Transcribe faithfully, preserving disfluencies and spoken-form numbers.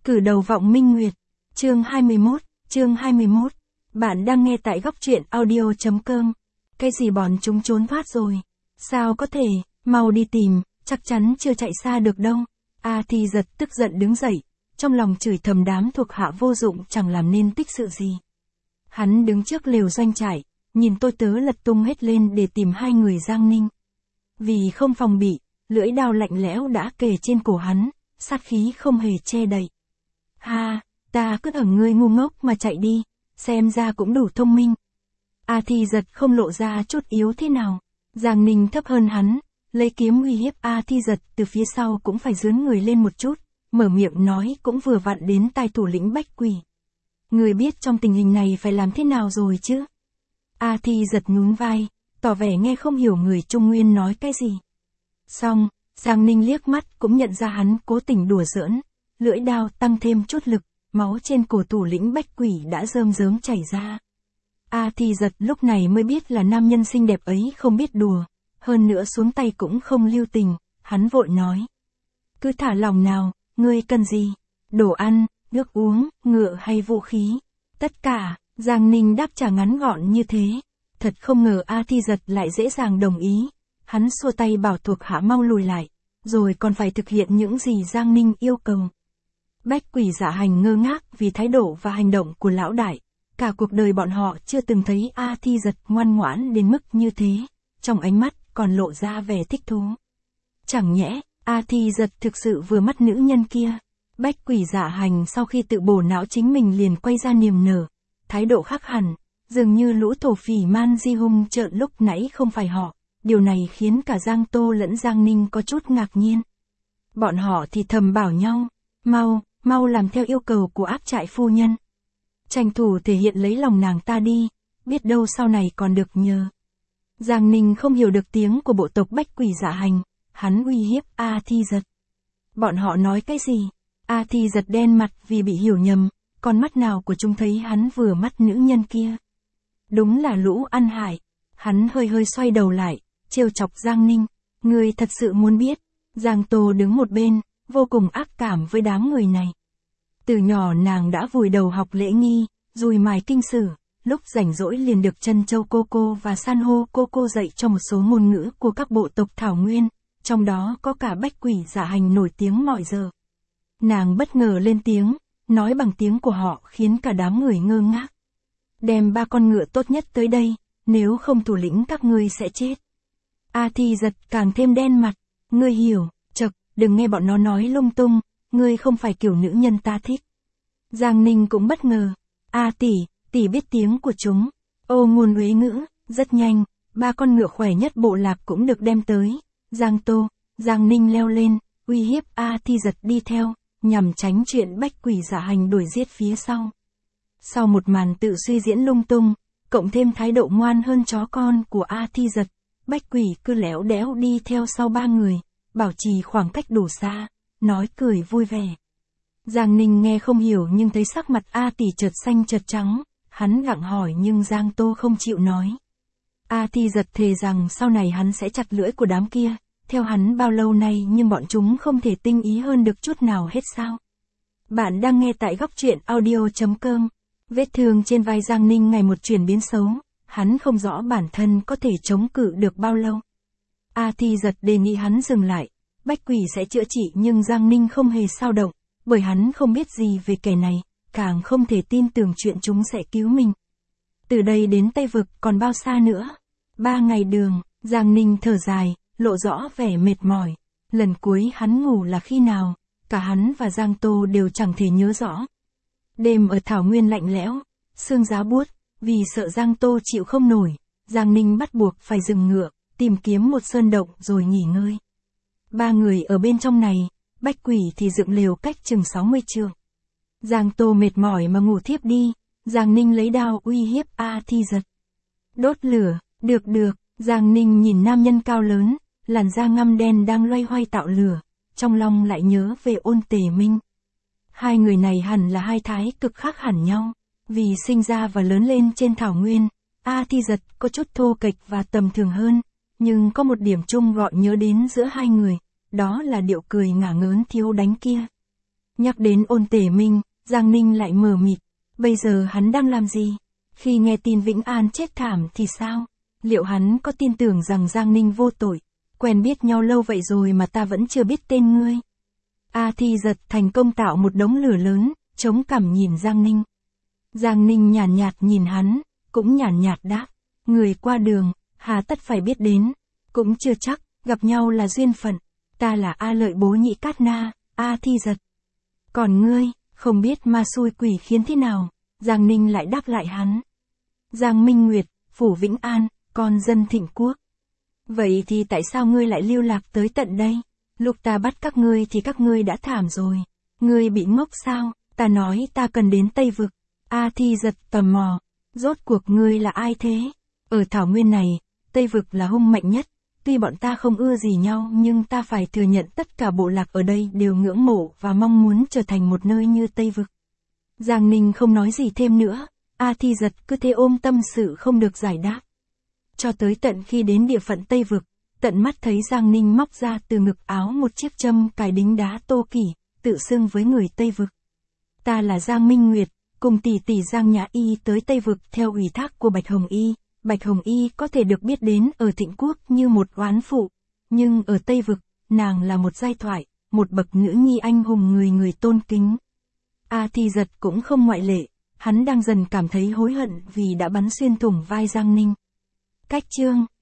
Cử đầu vọng minh nguyệt. Chương hai mươi mốt, chương hai mươi mốt. Bạn đang nghe tại góc truyện audio.com. Cái gì bọn chúng trốn thoát rồi? Sao có thể, mau đi tìm, chắc chắn chưa chạy xa được đâu. A Thi giật tức giận đứng dậy, trong lòng chửi thầm đám thuộc hạ vô dụng chẳng làm nên tích sự gì. Hắn đứng trước lều doanh trại, nhìn tôi tớ lật tung hết lên để tìm hai người Giang Ninh. Vì không phòng bị, lưỡi đao lạnh lẽo đã kề trên cổ hắn, sát khí không hề che đậy. Ha, ta cứ tưởng ngươi ngu ngốc mà chạy đi, xem ra cũng đủ thông minh. A Thi giật không lộ ra chút yếu thế nào. Giang Ninh thấp hơn hắn, lấy kiếm uy hiếp A Thi giật từ phía sau cũng phải dướn người lên một chút, mở miệng nói cũng vừa vặn đến tai thủ lĩnh Bách Quỷ. Người biết trong tình hình này phải làm thế nào rồi chứ? A Thi giật nhún vai, tỏ vẻ nghe không hiểu người Trung Nguyên nói cái gì. Xong, Giang Ninh liếc mắt cũng nhận ra hắn cố tình đùa giỡn, lưỡi đao tăng thêm chút lực, máu trên cổ thủ lĩnh Bách Quỷ đã rơm rớm chảy ra. A Thi giật lúc này mới biết là nam nhân xinh đẹp ấy không biết đùa, hơn nữa xuống tay cũng không lưu tình, hắn vội nói. Cứ thả lòng nào, ngươi cần gì? Đồ ăn, nước uống, ngựa hay vũ khí? Tất cả, Giang Ninh đáp trả ngắn gọn như thế. Thật không ngờ A Thi giật lại dễ dàng đồng ý. Hắn xua tay bảo thuộc hạ mau lùi lại, rồi còn phải thực hiện những gì Giang Ninh yêu cầu. Bách Quỷ Dạ Hành ngơ ngác vì thái độ và hành động của lão đại. Cả cuộc đời bọn họ chưa từng thấy A Thi giật ngoan ngoãn đến mức như thế, trong ánh mắt còn lộ ra vẻ thích thú. Chẳng nhẽ, A Thi giật thực sự vừa mắt nữ nhân kia. Bách Quỷ Dạ Hành sau khi tự bổ não chính mình liền quay ra niềm nở, thái độ khác hẳn, dường như lũ thổ phỉ man di hung trợn lúc nãy không phải họ. Điều này khiến cả Giang Tô lẫn Giang Ninh có chút ngạc nhiên. Bọn họ thì thầm bảo nhau, mau, mau làm theo yêu cầu của áp trại phu nhân. Tranh thủ thể hiện lấy lòng nàng ta đi, biết đâu sau này còn được nhờ. Giang Ninh không hiểu được tiếng của bộ tộc Bách Quỷ Dạ Hành, hắn uy hiếp A Thi giật. Bọn họ nói cái gì? A Thi giật đen mặt vì bị hiểu nhầm, con mắt nào của chúng thấy hắn vừa mắt nữ nhân kia. Đúng là lũ ăn hại. Hắn hơi hơi xoay đầu lại, trêu chọc Giang Ninh. Người thật sự muốn biết. Giang Tô đứng một bên, vô cùng ác cảm với đám người này. Từ nhỏ nàng đã vùi đầu học lễ nghi, dùi mài kinh sử, lúc rảnh rỗi liền được Trân Châu cô cô và San hô cô cô dạy cho một số ngôn ngữ của các bộ tộc Thảo Nguyên, trong đó có cả Bách Quỷ Dạ Hành nổi tiếng mọi giờ. Nàng bất ngờ lên tiếng, nói bằng tiếng của họ khiến cả đám người ngơ ngác. Đem ba con ngựa tốt nhất tới đây, nếu không thủ lĩnh các ngươi sẽ chết. A Thi giật càng thêm đen mặt, ngươi hiểu, chậc, đừng nghe bọn nó nói lung tung, ngươi không phải kiểu nữ nhân ta thích. Giang Ninh cũng bất ngờ, A tỷ, tỷ biết tiếng của chúng, ô ngôn uế ngữ, rất nhanh, ba con ngựa khỏe nhất bộ lạc cũng được đem tới. Giang Tô, Giang Ninh leo lên, uy hiếp A Thi giật đi theo, nhằm tránh chuyện Bách Quỷ Dạ Hành đuổi giết phía sau. Sau một màn tự suy diễn lung tung, cộng thêm thái độ ngoan hơn chó con của A Thi giật, Bách Quỷ cứ léo đéo đi theo sau ba người, bảo trì khoảng cách đủ xa, nói cười vui vẻ. Giang Ninh nghe không hiểu nhưng thấy sắc mặt A tỷ chợt xanh chợt trắng, hắn gặng hỏi nhưng Giang Tô không chịu nói. A Thi giật thề rằng sau này hắn sẽ chặt lưỡi của đám kia, theo hắn bao lâu nay nhưng bọn chúng không thể tinh ý hơn được chút nào hết sao. Bạn đang nghe tại góc truyện audio.com. Vết thương trên vai Giang Ninh ngày một chuyển biến xấu, hắn không rõ bản thân có thể chống cự được bao lâu. A Thi giật đề nghị hắn dừng lại, Bách Quỷ sẽ chữa trị nhưng Giang Ninh không hề sao động, bởi hắn không biết gì về kẻ này, càng không thể tin tưởng chuyện chúng sẽ cứu mình. Từ đây đến Tây Vực còn bao xa nữa? Ba ngày đường, Giang Ninh thở dài, lộ rõ vẻ mệt mỏi. Lần cuối hắn ngủ là khi nào? Cả hắn và Giang Tô đều chẳng thể nhớ rõ. Đêm ở Thảo Nguyên lạnh lẽo, sương giá buốt, vì sợ Giang Tô chịu không nổi, Giang Ninh bắt buộc phải dừng ngựa, tìm kiếm một sơn động rồi nghỉ ngơi. Ba người ở bên trong này, Bách Quỷ thì dựng lều cách chừng sáu mươi trượng. Giang Tô mệt mỏi mà ngủ thiếp đi, Giang Ninh lấy đao uy hiếp A Thi giật. Đốt lửa, được được, Giang Ninh nhìn nam nhân cao lớn, làn da ngăm đen đang loay hoay tạo lửa, trong lòng lại nhớ về Ôn Tề Minh. Hai người này hẳn là hai thái cực khác hẳn nhau, vì sinh ra và lớn lên trên Thảo Nguyên, A Thi giật có chút thô kệch và tầm thường hơn, nhưng có một điểm chung gọi nhớ đến giữa hai người, đó là điệu cười ngả ngớn thiếu đánh kia. Nhắc đến Ôn Tề Minh, Giang Ninh lại mờ mịt. Bây giờ hắn đang làm gì? Khi nghe tin Vĩnh An chết thảm thì sao? Liệu hắn có tin tưởng rằng Giang Ninh vô tội? Quen biết nhau lâu vậy rồi mà ta vẫn chưa biết tên ngươi. A Thi Giật thành công tạo một đống lửa lớn, chống cằm nhìn Giang Ninh. Giang Ninh nhàn nhạt, nhạt nhìn hắn, cũng nhàn nhạt, nhạt đáp. Người qua đường, hà tất phải biết đến. Cũng chưa chắc, gặp nhau là duyên phận. Ta là A Lợi bố Nhĩ Cát Na, A Thi Giật. Còn ngươi, không biết ma xui quỷ khiến thế nào. Giang Ninh lại đáp lại hắn. Giang Minh Nguyệt, Phủ Vĩnh An, con dân Thịnh Quốc. Vậy thì tại sao ngươi lại lưu lạc tới tận đây? Lúc ta bắt các ngươi thì các ngươi đã thảm rồi. Ngươi bị ngốc sao? Ta nói ta cần đến Tây Vực. A Thi Giật tò mò. Rốt cuộc ngươi là ai thế? Ở Thảo Nguyên này, Tây Vực là hung mạnh nhất. Tuy bọn ta không ưa gì nhau nhưng ta phải thừa nhận tất cả bộ lạc ở đây đều ngưỡng mộ và mong muốn trở thành một nơi như Tây Vực. Giang Ninh không nói gì thêm nữa. A Thi Giật cứ thế ôm tâm sự không được giải đáp. Cho tới tận khi đến địa phận Tây Vực, tận mắt thấy Giang Ninh móc ra từ ngực áo một chiếc châm cài đính đá tô kỷ, tự xưng với người Tây Vực. Ta là Giang Minh Nguyệt, cùng tỷ tỷ Giang Nhã Y tới Tây Vực theo ủy thác của Bạch Hồng Y. Bạch Hồng Y có thể được biết đến ở Thịnh Quốc như một oán phụ, nhưng ở Tây Vực, nàng là một giai thoại, một bậc nữ nhi anh hùng người người tôn kính. A Thi Giật cũng không ngoại lệ, hắn đang dần cảm thấy hối hận vì đã bắn xuyên thủng vai Giang Ninh. Cách chương